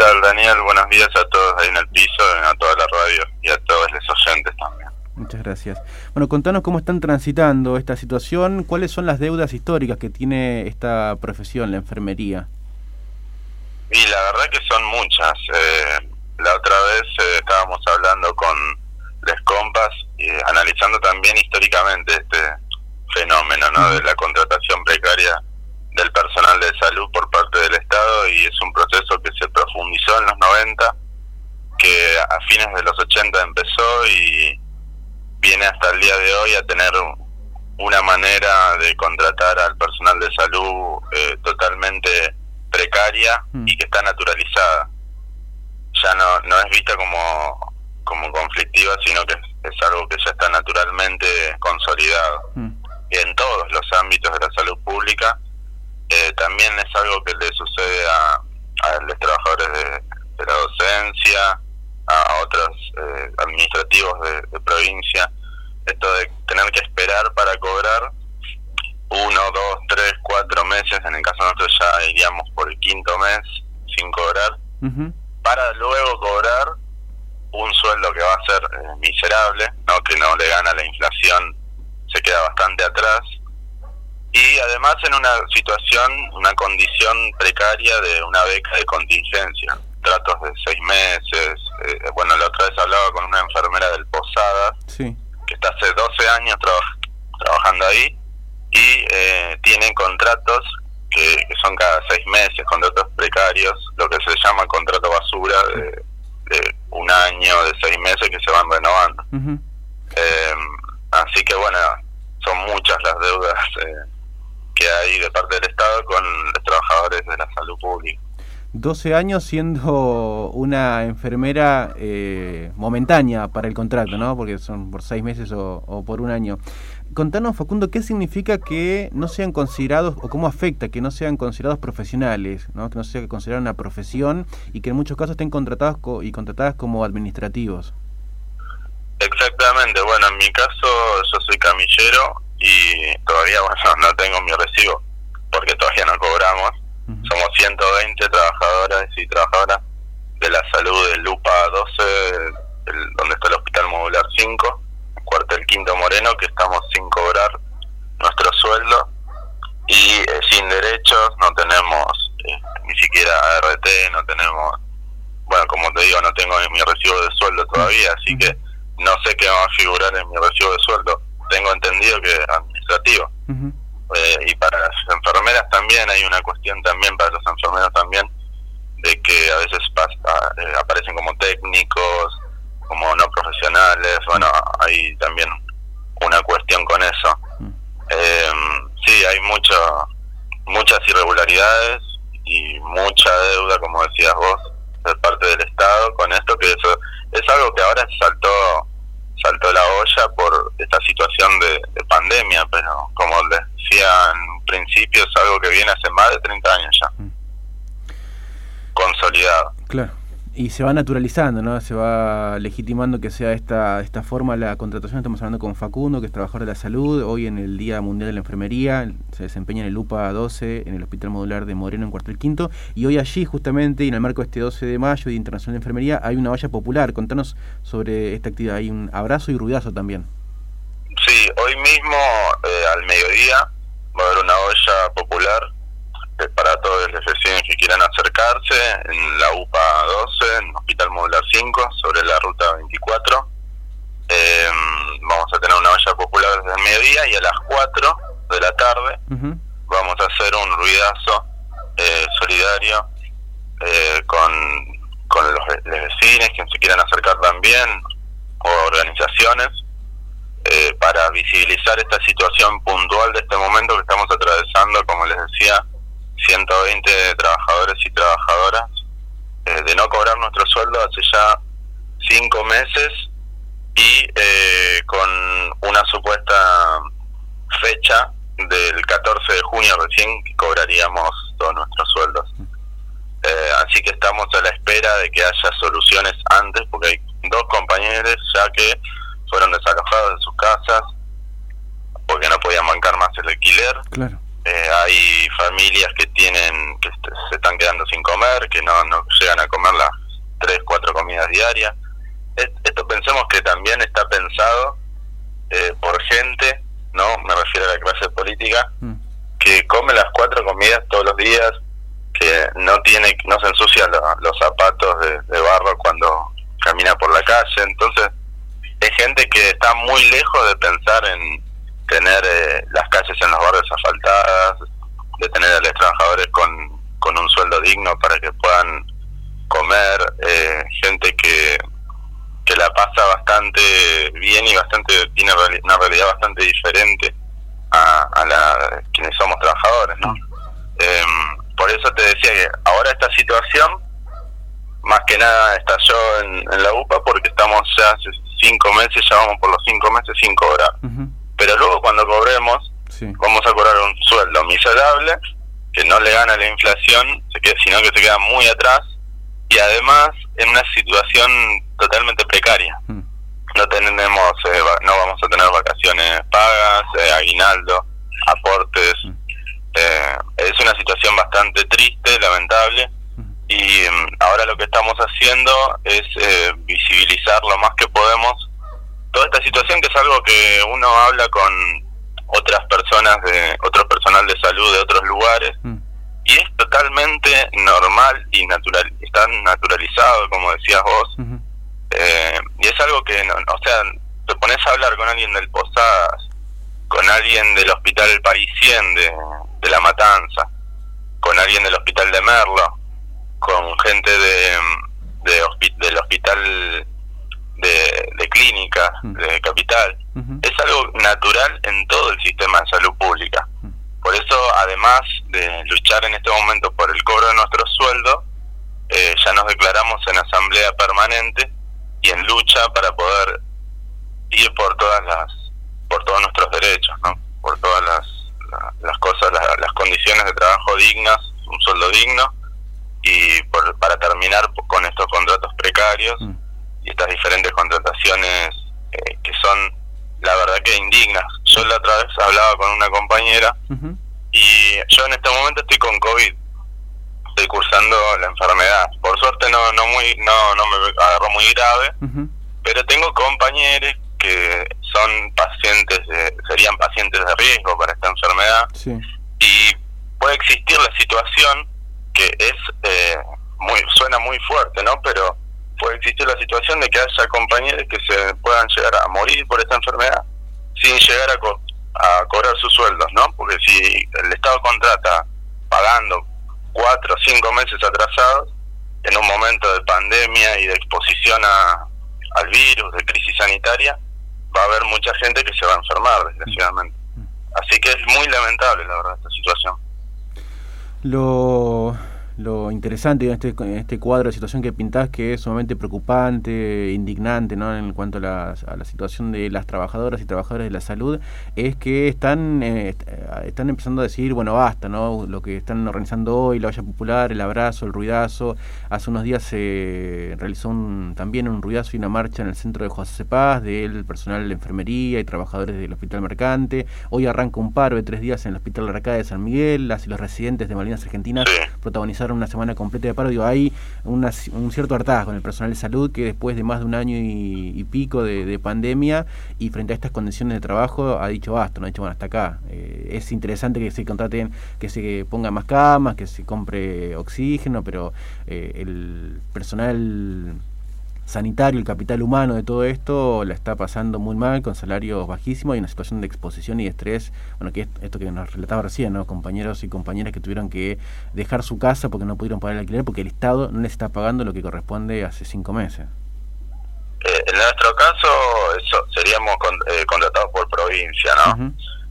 tal, Daniel? Buenos días a todos ahí en el piso, a toda la radio y a todos los oyentes también. Muchas gracias. Bueno, contanos cómo están transitando esta situación, cuáles son las deudas históricas que tiene esta profesión, la enfermería. Y la verdad que son muchas. La otra vez estábamos hablando con los compas, analizando también históricamente este fenómeno, ¿no? De la contratación precaria del personal de salud por parte del Estado, y es un proceso que se profundizó en los 90, que a fines de los 80 empezó y viene hasta el día de hoy a tener una manera de contratar al personal de salud totalmente precaria y que está naturalizada. Ya no es vista como conflictiva, sino que es algo que ya está naturalmente consolidado. En todos los ámbitos de la salud pública. También es algo que le sucede a los trabajadores de la docencia, a otros administrativos de provincia, esto de tener que esperar para cobrar 1, 2, 3, 4 meses, en el caso nuestro ya iríamos por el 5.º mes sin cobrar, para luego cobrar un sueldo que va a ser miserable, ¿no? Que no le gana la inflación, se queda bastante atrás, y además en una situación, una condición precaria de una beca de contingencia, tratos de 6 meses. Bueno, la otra vez hablaba con una enfermera del Posadas, sí, que está hace 12 años trabajando ahí, y tienen contratos que son cada 6 meses, contratos precarios, lo que se llama contrato basura de 1 año, de 6 meses, que se van renovando. Así que bueno, son muchas las deudas que hay de parte del Estado con los trabajadores de la salud pública. 12 años siendo una enfermera momentánea para el contrato, ¿no? Porque son por 6 meses o por 1 año. Contanos, Facundo, ¿qué significa que no sean considerados, o cómo afecta que no sean considerados profesionales, ¿no? Que no sea considerada una profesión y que en muchos casos estén contratadas como administrativos? Exactamente. Bueno, en mi caso yo soy camillero y todavía no tengo mi recibo porque todavía no cobramos. Somos 120 trabajadoras y trabajadoras de la salud del Lupa 12, donde está el Hospital Modular 5, cuartel Quinto Moreno, que estamos sin cobrar nuestro sueldo y sin derechos. No tenemos ni siquiera ART, no tenemos, bueno, como te digo, no tengo mi recibo de sueldo todavía, así que no sé qué va a figurar en mi recibo de sueldo. Tengo entendido que es administrativo. Y para las enfermeras también hay una cuestión, también para los enfermeros también, de que a veces aparecen como técnicos, como no profesionales. Bueno, hay también una cuestión con eso. Sí, hay muchas irregularidades y mucha deuda, como decías vos, de parte del Estado con esto, que eso es algo que ahora saltó la olla por esta situación de pandemia, pero como les decía en principio, es algo que viene hace más de 30 años ya, consolidado. Claro, y se va naturalizando, ¿no? Se va legitimando que sea esta forma la contratación. Estamos hablando con Facundo, que es trabajador de la salud, hoy en el Día Mundial de la Enfermería, se desempeña en el UPA 12, en el Hospital Modular de Moreno, en Cuartel Quinto, y hoy allí, justamente, y en el marco de este 12 de mayo, Día Internacional de Enfermería, hay una olla popular. Contanos sobre esta actividad. Hay un abrazo y ruidazo también. Sí, hoy mismo, al mediodía, va a haber una olla popular para todos los vecinos que quieran acercarse en la UPA 12, en el Hospital Modular 5, sobre la ruta 24. Vamos a tener una olla popular desde el mediodía, y a las 4 de la tarde vamos a hacer un ruidazo solidario con los vecinos que se quieran acercar también, o organizaciones, para visibilizar esta situación puntual de este momento que estamos atravesando, como les decía, 120 trabajadores y trabajadoras, de no cobrar nuestro sueldo hace ya 5 meses, y con una supuesta fecha del 14 de junio recién que cobraríamos todos nuestros sueldos. Así que estamos a la espera de que haya soluciones antes, porque hay 2 compañeros ya que fueron desalojados de sus casas porque no podían bancar más el alquiler. Claro. hay familias que se están quedando sin comer, que no llegan a comer las 3-4 comidas diarias. Esto pensemos que también está pensado por gente, no me refiero a la clase política, que come las 4 comidas todos los días, que no se ensucia los zapatos de barro cuando camina por la calle. Entonces es gente que está muy lejos de pensar en tener las calles en los barrios asfaltadas, de tener a los trabajadores con un sueldo digno para que puedan comer, gente que la pasa bastante bien y tiene una realidad bastante diferente a la quienes somos trabajadores, ¿no? Por eso te decía que ahora esta situación más que nada estalló en la UPA, porque estamos ya hace 5 meses, ya vamos por los 5 meses sin cobrar. Pero luego cuando cobremos, vamos a cobrar un sueldo miserable, que no le gana la inflación, sino que se queda muy atrás, y además en una situación totalmente precaria. No vamos a tener vacaciones pagas, aguinaldo, aportes. Es una situación bastante triste, lamentable, y ahora lo que estamos haciendo es visibilizar lo más que podemos toda esta situación, que es algo que uno habla con otras personas, otro personal de salud de otros lugares, y es totalmente normal y está naturalizado, como decías vos. Y es algo que, te pones a hablar con alguien del Posadas, con alguien del Hospital Parisien de La Matanza, con alguien del Hospital de Merlo, con gente del Hospital de Clínicas de Capital. Es algo natural en todo el sistema de salud pública. Por eso, además de luchar en este momento por el cobro de nuestro sueldo, ya nos declaramos en asamblea permanente y en lucha para poder ir por todos nuestros derechos, ¿no? Por todas las cosas, las condiciones de trabajo dignas, un sueldo digno, y para terminar con estos contratos precarios y estas diferentes contrataciones que son, la verdad, que indignas. Yo la otra vez hablaba con una compañera y yo en este momento estoy con COVID, estoy cursando la enfermedad. Por suerte no me agarró muy grave, pero tengo compañeros que son serían pacientes de riesgo para esta enfermedad, y puede existir la situación que suena muy fuerte, ¿no? Pero puede existir la situación de que haya compañeros que se puedan llegar a morir por esta enfermedad sin llegar a cobrar sus sueldos, ¿no? Porque si el Estado contrata pagando 4 o 5 meses atrasados, en un momento de pandemia y de exposición al virus, de crisis sanitaria, va a haber mucha gente que se va a enfermar, desgraciadamente. Así que es muy lamentable, la verdad, esta situación. Lo interesante en este cuadro de situación que pintás, que es sumamente preocupante, indignante, ¿no?, en cuanto a la situación de las trabajadoras y trabajadores de la salud, es que están empezando a decir, bueno, basta, ¿no? Lo que están organizando hoy, la olla popular, el abrazo, el ruidazo. Hace unos días se realizó también un ruidazo y una marcha en el centro de José Paz del personal de enfermería y trabajadores del Hospital Mercante. Hoy arranca un paro de 3 días en el Hospital Arcade de San Miguel. Las y los residentes de Malvinas Argentinas protagonizaron una semana completa de paro. Hay un cierto hartazgo con el personal de salud, que después de más de un año y pico de pandemia y frente a estas condiciones de trabajo ha dicho basta, no ha dicho, bueno, hasta acá. Es interesante que se contraten, que se pongan más camas, que se compre oxígeno, pero el personal sanitario, el capital humano de todo esto la está pasando muy mal, con salarios bajísimos y una situación de exposición y de estrés. Bueno, que esto que nos relataba recién, ¿no? Compañeros y compañeras que tuvieron que dejar su casa porque no pudieron pagar el alquiler, porque el Estado no les está pagando lo que corresponde hace 5 meses. En nuestro caso, seríamos contratados por provincia, ¿no?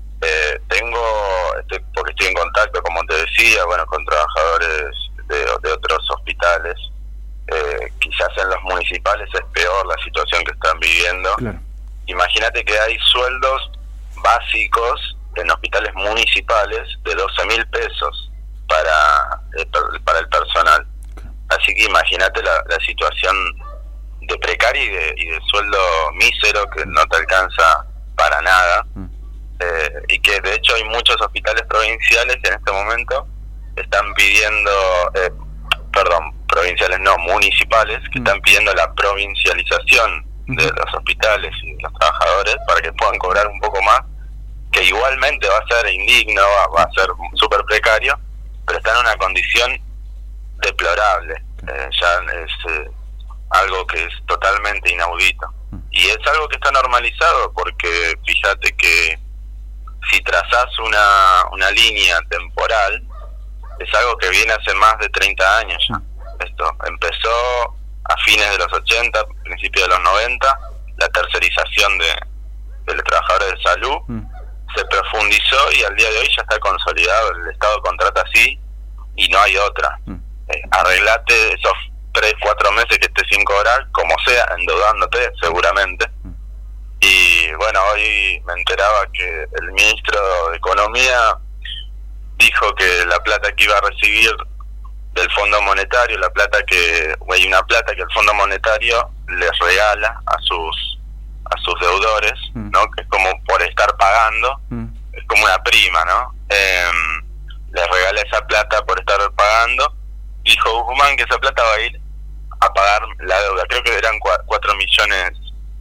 Porque estoy en contacto, como te decía, bueno, con trabajadores de otros hospitales. Quizás en los municipales es peor la situación que están viviendo. Claro. Imagínate que hay sueldos básicos en hospitales municipales de 12.000 pesos para el personal. Así que imagínate la situación de precaria y de sueldo mísero, que no te alcanza para nada. y que de hecho hay muchos hospitales provinciales en este momento que están pidiendo, provinciales no, municipales, que están pidiendo la provincialización de los hospitales y de los trabajadores para que puedan cobrar un poco más, que igualmente va a ser indigno, va a ser súper precario, pero está en una condición deplorable. Ya es algo que es totalmente inaudito. Y es algo que está normalizado, porque fíjate que si trazás una línea temporal, es algo que viene hace más de 30 años ya. Esto empezó a fines de los 80, principios de los 90, la tercerización de los trabajadores de salud, se profundizó y al día de hoy ya está consolidado. El Estado contrata así y no hay otra. Arreglate esos 3-4 meses que estés sin cobrar, como sea, endeudándote seguramente. Y bueno, hoy me enteraba que el ministro de Economía dijo que la plata que iba a recibir del Fondo Monetario, hay una plata que el Fondo Monetario les regala a sus deudores, ¿no? Que es como por estar pagando, es como una prima, ¿no? Les regala esa plata por estar pagando. Dijo Guzmán que esa plata va a ir a pagar la deuda. Creo que eran 4 millones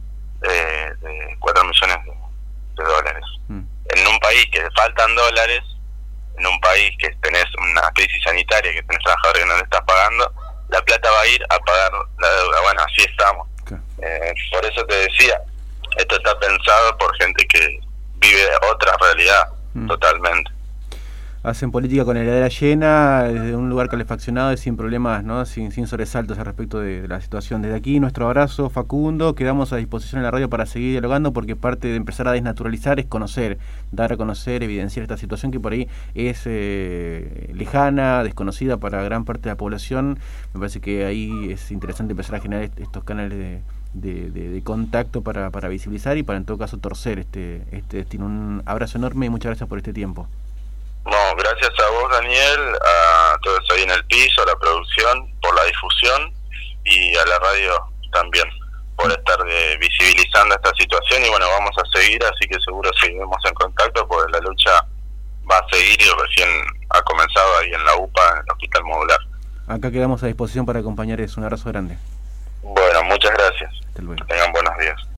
de dólares. En un país que faltan dólares, en un país que tenés una crisis sanitaria, que tenés trabajadores que no le estás pagando, la plata va a ir a pagar la deuda. Bueno, así estamos. Por eso te decía, esto está pensado por gente que vive otra realidad totalmente. Hacen política con la heladera llena, desde un lugar calefaccionado y sin problemas, ¿no? Sin sobresaltos al respecto de la situación. Desde aquí, nuestro abrazo, Facundo. Quedamos a disposición en la radio para seguir dialogando, porque parte de empezar a desnaturalizar es conocer, dar a conocer, evidenciar esta situación que por ahí es lejana, desconocida para gran parte de la población. Me parece que ahí es interesante empezar a generar estos canales de contacto para visibilizar y para, en todo caso, torcer este destino. Un abrazo enorme y muchas gracias por este tiempo. No, gracias a vos, Daniel, a todos ahí en el piso, a la producción, por la difusión, y a la radio también, por estar visibilizando esta situación. Y bueno, vamos a seguir, así que seguro seguiremos en contacto, porque la lucha va a seguir y recién ha comenzado ahí en la UPA, en el Hospital Modular. Acá quedamos a disposición para acompañar eso. Un abrazo grande. Bueno, muchas gracias. Hasta luego. Que tengan buenos días.